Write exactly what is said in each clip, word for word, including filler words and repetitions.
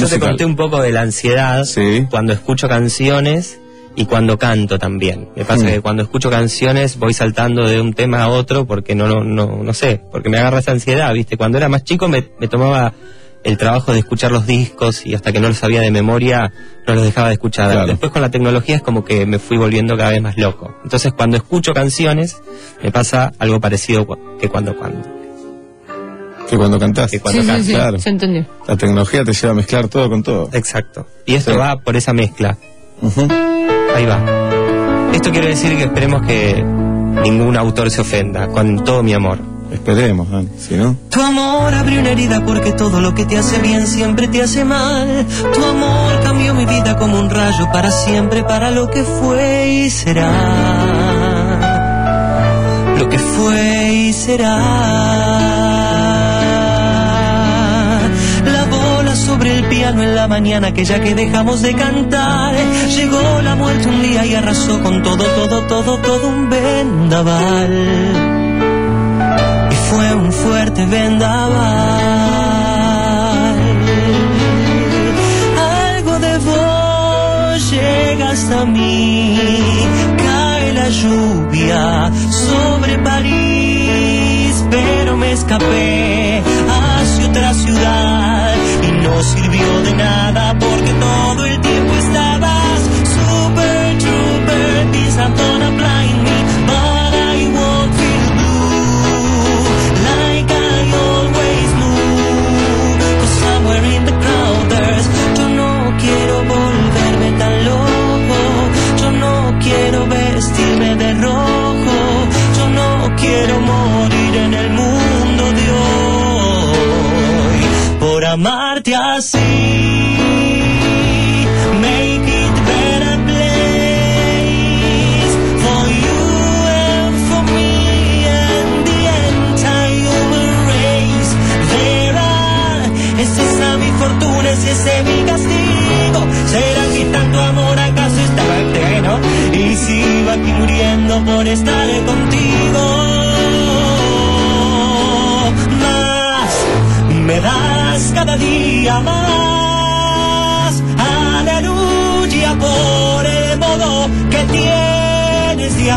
Yo musical. Te conté un poco de la ansiedad, sí, cuando escucho canciones y cuando canto también. Me pasa mm. que cuando escucho canciones voy saltando de un tema a otro porque no, no, no, no sé, porque me agarra esa ansiedad, ¿viste? Cuando era más chico me, me tomaba el trabajo de escuchar los discos y hasta que no los sabía de memoria no los dejaba de escuchar. Claro. Después con la tecnología es como que me fui volviendo cada vez más loco. Entonces cuando escucho canciones me pasa algo parecido que cuando canto. Que cuando cantás. Que cuando sí, cantas. Sí, sí, claro. Se entendió. La tecnología te lleva a mezclar todo con todo. Exacto. Y esto sí. va por esa mezcla. Uh-huh. Ahí va. Esto quiere decir que esperemos que ningún autor se ofenda, con todo mi amor. Esperemos, ¿eh? Si no... Tu amor abrió una herida porque todo lo que te hace bien siempre te hace mal. Tu amor cambió mi vida como un rayo para siempre, para lo que fue y será. Lo que fue y será. Sobre el piano en la mañana aquella que dejamos de cantar. Llegó la muerte un día y arrasó con todo, todo, todo, todo un vendaval. Y fue un fuerte vendaval. Algo de vos llega hasta mí. Cae la lluvia sobre París, pero me escapé hacia otra ciudad. No sirvió de nada porque todo el tiempo estabas super trooper. These are gonna blind me, but I won't feel blue like I always knew. Cause somewhere in the crowd there's, yo no quiero volverme tan loco. Yo no quiero vestirme de rojo. Yo no quiero morir en el mundo de hoy por amarte así. Make it better place for you and for me and the entire human race. There are, ¿es esa mi fortuna, es ese mi castigo? ¿Será que tanto amor acaso estaba entero? Y sigo aquí muriendo por estar contigo. Más me das cada día más, aleluya, por el modo que tienes de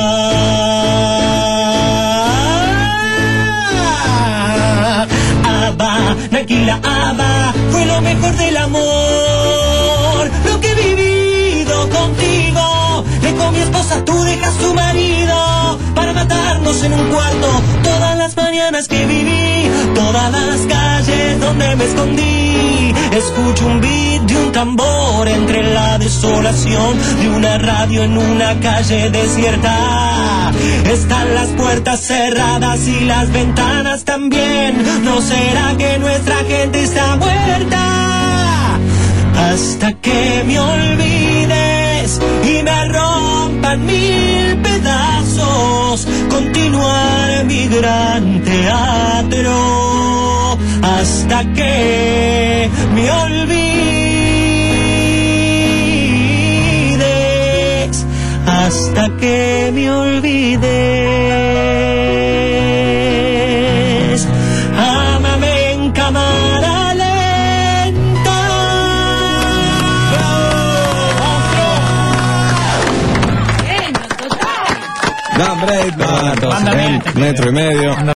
amar. Abba, tranquila, Abba, fue lo mejor del amor, lo que he vivido contigo. Dejó mi esposa, tú dejas tu marido, para matarnos en un cuarto. Todas las mañanas que viví, todas las calles donde me escondí, escucho un beat de un tambor entre la desolación de una radio en una calle desierta. Están las puertas cerradas y las ventanas también. ¿No será que nuestra gente está muerta? Hasta que me olvides y me rompan mil pedazos, continuar mi gran teatro. Hasta que me olvides, hasta que me olvides. Ámame en cámara lenta. Dan Braidman, metro y medio.